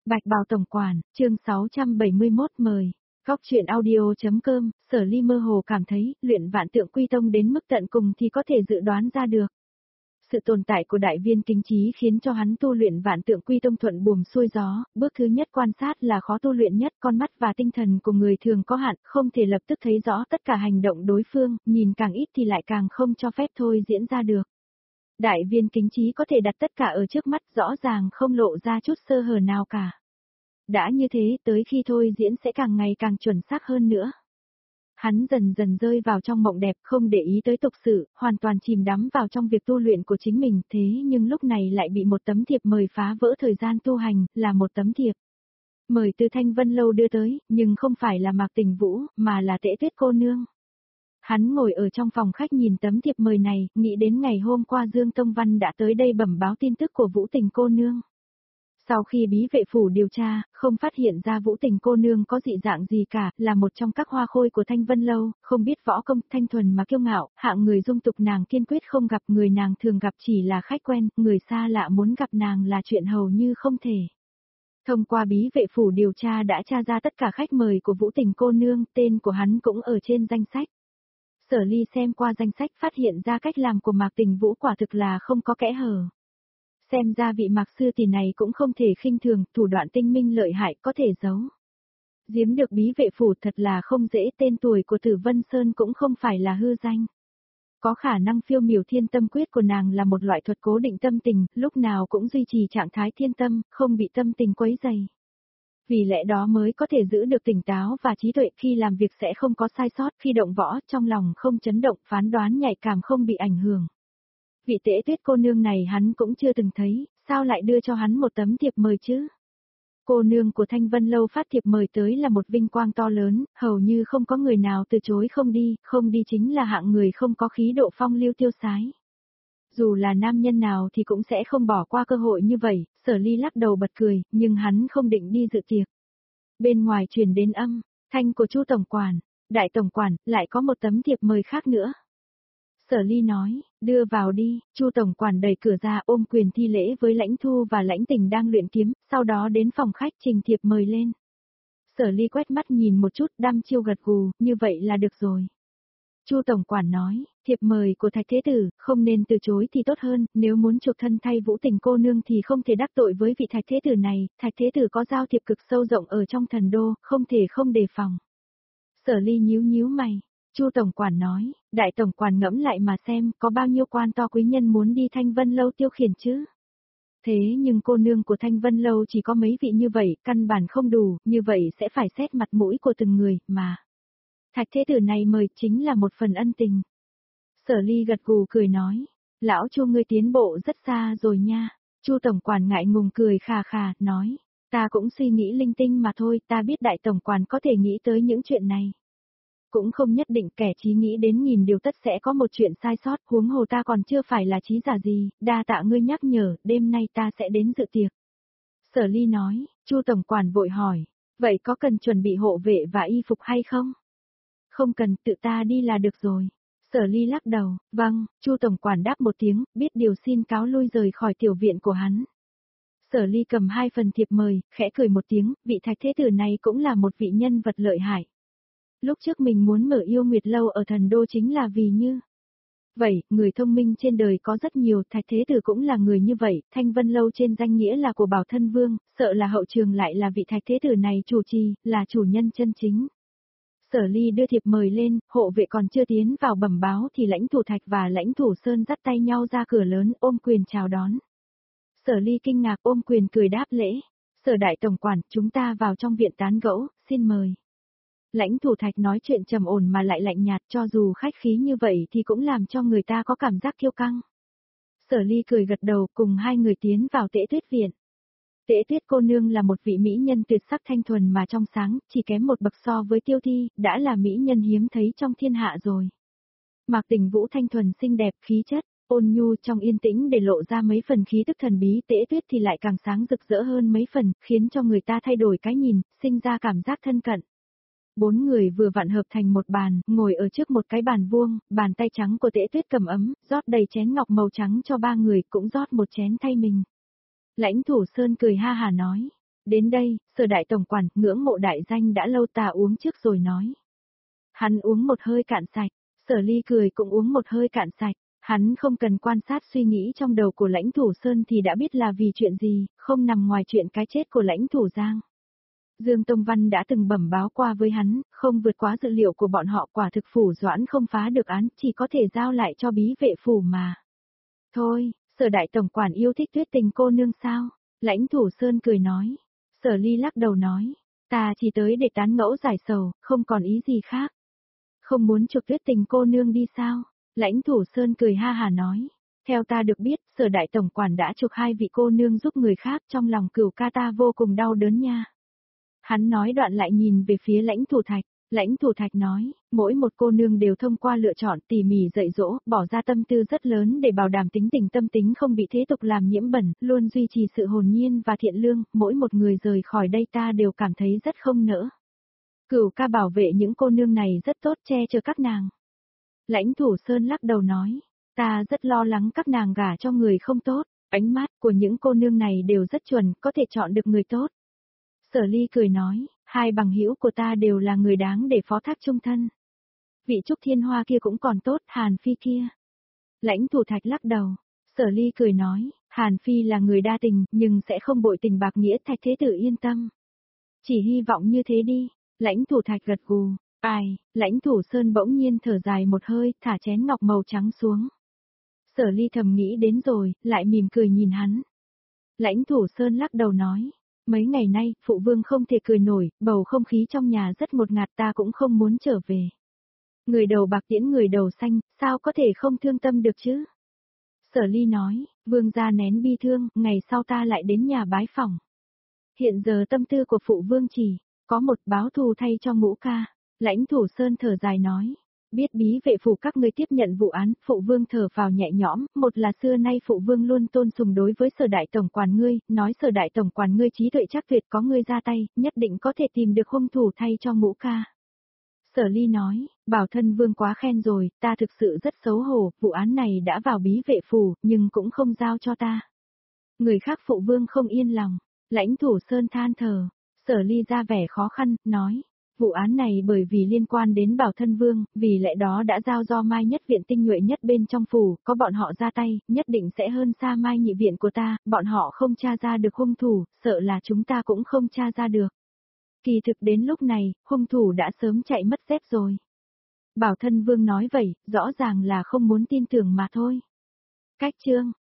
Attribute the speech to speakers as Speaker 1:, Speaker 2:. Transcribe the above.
Speaker 1: Bạch Bào Tổng Quản, chương 671 mời. Góc truyện audio.com, Sở Ly mơ hồ cảm thấy, luyện Vạn Tượng Quy Tông đến mức tận cùng thì có thể dự đoán ra được. Sự tồn tại của đại viên kính trí khiến cho hắn tu luyện Vạn Tượng Quy Tông thuận buồm xuôi gió, bước thứ nhất quan sát là khó tu luyện nhất, con mắt và tinh thần của người thường có hạn, không thể lập tức thấy rõ tất cả hành động đối phương, nhìn càng ít thì lại càng không cho phép thôi diễn ra được. Đại viên kính trí có thể đặt tất cả ở trước mắt, rõ ràng không lộ ra chút sơ hở nào cả. Đã như thế, tới khi thôi diễn sẽ càng ngày càng chuẩn xác hơn nữa. Hắn dần dần rơi vào trong mộng đẹp, không để ý tới tục sự, hoàn toàn chìm đắm vào trong việc tu luyện của chính mình, thế nhưng lúc này lại bị một tấm thiệp mời phá vỡ thời gian tu hành, là một tấm thiệp mời từ Thanh Vân Lâu đưa tới, nhưng không phải là Mạc Tình Vũ, mà là Tễ Tuyết cô nương. Hắn ngồi ở trong phòng khách nhìn tấm thiệp mời này, nghĩ đến ngày hôm qua Dương Tông Văn đã tới đây bẩm báo tin tức của Vũ Tình cô nương. Sau khi bí vệ phủ điều tra, không phát hiện ra Vũ Tình cô nương có dị dạng gì cả, là một trong các hoa khôi của Thanh Vân Lâu, không biết võ công, thanh thuần mà kiêu ngạo, hạng người dung tục nàng kiên quyết không gặp, người nàng thường gặp chỉ là khách quen, người xa lạ muốn gặp nàng là chuyện hầu như không thể. Thông qua bí vệ phủ điều tra đã tra ra tất cả khách mời của Vũ Tình cô nương, tên của hắn cũng ở trên danh sách. Sở Ly xem qua danh sách phát hiện ra cách làm của Mạc Tình Vũ quả thực là không có kẽ hở. Xem ra vị Mạc sư tỷ này cũng không thể khinh thường, thủ đoạn tinh minh lợi hại có thể giấu giếm được bí vệ phủ thật là không dễ, tên tuổi của Tử Vân Sơn cũng không phải là hư danh. Có khả năng phiêu miểu thiên tâm quyết của nàng là một loại thuật cố định tâm tình, lúc nào cũng duy trì trạng thái thiên tâm, không bị tâm tình quấy dày. Vì lẽ đó mới có thể giữ được tỉnh táo và trí tuệ, khi làm việc sẽ không có sai sót, khi động võ trong lòng không chấn động, phán đoán nhạy cảm không bị ảnh hưởng. Vị Tễ Tuyết cô nương này hắn cũng chưa từng thấy, sao lại đưa cho hắn một tấm thiệp mời chứ? Cô nương của Thanh Vân Lâu phát thiệp mời tới là một vinh quang to lớn, hầu như không có người nào từ chối không đi chính là hạng người không có khí độ phong lưu tiêu sái. Dù là nam nhân nào thì cũng sẽ không bỏ qua cơ hội như vậy, Sở Ly lắc đầu bật cười, nhưng hắn không định đi dự tiệc. Bên ngoài truyền đến âm thanh của Chu tổng quản, Đại tổng quản, lại có một tấm thiệp mời khác nữa. Sở Ly nói, đưa vào đi, Chu tổng quản đẩy cửa ra ôm quyền thi lễ với Lãnh Thu và Lãnh Tình đang luyện kiếm, sau đó đến phòng khách trình thiệp mời lên. Sở Ly quét mắt nhìn một chút, đăm chiêu gật gù, như vậy là được rồi. Chu tổng quản nói, thiệp mời của Thạch Thế Tử, không nên từ chối thì tốt hơn, nếu muốn chuộc thân thay Vũ Tình cô nương thì không thể đắc tội với vị Thạch Thế Tử này, Thạch Thế Tử có giao thiệp cực sâu rộng ở trong thần đô, không thể không đề phòng. Sở Ly nhíu mày. Chu tổng quản nói, Đại tổng quản ngẫm lại mà xem, có bao nhiêu quan to quý nhân muốn đi Thanh Vân Lâu tiêu khiển chứ? Thế nhưng cô nương của Thanh Vân Lâu chỉ có mấy vị như vậy, căn bản không đủ, như vậy sẽ phải xét mặt mũi của từng người, mà. Thạch Thế Tử này mời chính là một phần ân tình. Sở Ly gật gù cười nói, lão Chu ngươi tiến bộ rất xa rồi nha. Chu tổng quản ngại ngùng cười khà khà, nói, ta cũng suy nghĩ linh tinh mà thôi, ta biết Đại tổng quản có thể nghĩ tới những chuyện này. Cũng không nhất định, kẻ trí nghĩ đến nghìn điều tất sẽ có một chuyện sai sót, huống hồ ta còn chưa phải là trí giả gì, đa tạ ngươi nhắc nhở, đêm nay ta sẽ đến dự tiệc. Sở Ly nói, Chu tổng quản vội hỏi, vậy có cần chuẩn bị hộ vệ và y phục hay không? Không cần, tự ta đi là được rồi. Sở Ly lắc đầu, vâng, Chu tổng quản đáp một tiếng, biết điều xin cáo lui rời khỏi tiểu viện của hắn. Sở Ly cầm 2 phần thiệp mời, khẽ cười một tiếng, vị Thạch Thế Tử này cũng là một vị nhân vật lợi hại. Lúc trước mình muốn mở Yêu Nguyệt Lâu ở thần đô chính là vì như vậy, người thông minh trên đời có rất nhiều, Thạch Thế Tử cũng là người như vậy, Thanh Vân Lâu trên danh nghĩa là của Bảo Thân Vương, sợ là hậu trường lại là vị Thạch Thế Tử này chủ trì, là chủ nhân chân chính. Sở Ly đưa thiệp mời lên, hộ vệ còn chưa tiến vào bẩm báo thì Lãnh Thủ Thạch và Lãnh Thủ Sơn dắt tay nhau ra cửa lớn, ôm quyền chào đón. Sở Ly kinh ngạc ôm quyền cười đáp lễ, Sở Đại tổng quản, chúng ta vào trong viện tán gẫu, xin mời. Lãnh Thủ Thạch nói chuyện trầm ổn mà lại lạnh nhạt, cho dù khách khí như vậy thì cũng làm cho người ta có cảm giác kiêu căng. Sở Ly cười gật đầu, cùng hai người tiến vào Tễ Tuyết viện. Tễ Tuyết cô nương là một vị mỹ nhân tuyệt sắc thanh thuần mà trong sáng, chỉ kém một bậc so với Tiêu Thi, đã là mỹ nhân hiếm thấy trong thiên hạ rồi. Mạc Tình Vũ thanh thuần xinh đẹp, khí chất ôn nhu trong yên tĩnh để lộ ra mấy phần khí tức thần bí, Tễ Tuyết thì lại càng sáng rực rỡ hơn mấy phần, khiến cho người ta thay đổi cái nhìn, sinh ra cảm giác thân cận. 4 người vừa vặn hợp thành một bàn, ngồi ở trước một cái bàn vuông, bàn tay trắng của Tễ Tuyết cầm ấm, rót đầy chén ngọc màu trắng cho 3 người, cũng rót một chén thay mình. Lãnh Thủ Sơn cười ha hà nói, Đến đây, Sở đại tổng quản, ngưỡng mộ đại danh đã lâu ta uống trước rồi nói. Hắn uống một hơi cạn sạch, Sở Ly cười cũng uống một hơi cạn sạch. Hắn không cần quan sát suy nghĩ trong đầu của Lãnh Thủ Sơn thì đã biết là vì chuyện gì, không nằm ngoài chuyện cái chết của Lãnh Thủ Giang. Dương Tông Văn đã từng bẩm báo qua với hắn, không vượt quá dự liệu của bọn họ, quả thực Phủ Doãn không phá được án, chỉ có thể giao lại cho bí vệ phủ mà. Thôi, Sở đại tổng quản yêu thích Tuyết Tình cô nương sao? Lãnh Thủ Sơn cười nói. Sở Ly lắc đầu nói, ta chỉ tới để tán ngẫu giải sầu, không còn ý gì khác. Không muốn chuộc Tuyết Tình cô nương đi sao? Lãnh Thủ Sơn cười ha hà nói, theo ta được biết, Sở đại tổng quản đã chuộc 2 vị cô nương giúp người khác, trong lòng Cửu ca ta vô cùng đau đớn nha. Hắn nói đoạn lại nhìn về phía Lãnh Thủ Thạch. Lãnh Thủ Thạch nói, mỗi một cô nương đều thông qua lựa chọn tỉ mỉ dạy dỗ, bỏ ra tâm tư rất lớn để bảo đảm tính tình tâm tính không bị thế tục làm nhiễm bẩn, luôn duy trì sự hồn nhiên và thiện lương, mỗi một người rời khỏi đây ta đều cảm thấy rất không nỡ. Cửu ca bảo vệ những cô nương này rất tốt, che chở các nàng. Lãnh Thủ Sơn lắc đầu nói, ta rất lo lắng các nàng gả cho người không tốt, ánh mắt của những cô nương này đều rất chuẩn, có thể chọn được người tốt. Sở Ly cười nói, 2 bằng hữu của ta đều là người đáng để phó thác chung thân. Vị Trúc Thiên Hoa kia cũng còn tốt, Hàn Phi kia. Lãnh Thủ Thạch lắc đầu, Sở Ly cười nói, Hàn Phi là người đa tình, nhưng sẽ không bội tình bạc nghĩa, Thạch thế tử yên tâm. Chỉ hy vọng như thế đi. Lãnh Thủ Thạch gật gù. Ai, Lãnh Thủ Sơn bỗng nhiên thở dài một hơi, thả chén ngọc màu trắng xuống. Sở Ly thầm nghĩ đến rồi, lại mỉm cười nhìn hắn. Lãnh Thủ Sơn lắc đầu nói, mấy ngày nay, phụ vương không thể cười nổi, bầu không khí trong nhà rất ngột ngạt, ta cũng không muốn trở về. Người đầu bạc tiễn người đầu xanh, sao có thể không thương tâm được chứ? Sở Ly nói, vương gia nén bi thương, ngày sau ta lại đến nhà bái phỏng. Hiện giờ tâm tư của phụ vương chỉ có một, báo thù thay cho Ngũ ca. Lãnh Thủ Sơn thở dài nói, biết bí vệ phủ các ngươi tiếp nhận vụ án, phụ vương thở vào nhẹ nhõm, một là xưa nay phụ vương luôn tôn sùng đối với Sở đại tổng quản ngươi, nói Sở đại tổng quản ngươi trí tuệ chắc tuyệt, có ngươi ra tay, nhất định có thể tìm được hung thủ thay cho Ngũ ca. Sở Ly nói, Bảo Thân Vương quá khen rồi, ta thực sự rất xấu hổ, vụ án này đã vào bí vệ phủ, nhưng cũng không giao cho ta. Người khác phụ vương không yên lòng. Lãnh Thủ Sơn than thở. Sở Ly ra vẻ khó khăn, nói, vụ án này bởi vì liên quan đến Bảo Thân Vương, vì lẽ đó đã giao do Mai Nhất Viện tinh nhuệ nhất bên trong phủ, có bọn họ ra tay, nhất định sẽ hơn xa Mai Nhị Viện của ta, bọn họ không tra ra được hung thủ, sợ là chúng ta cũng không tra ra được. Kỳ thực đến lúc này, hung thủ đã sớm chạy mất dép rồi. Bảo Thân Vương nói vậy, rõ ràng là không muốn tin tưởng mà thôi. Cách chương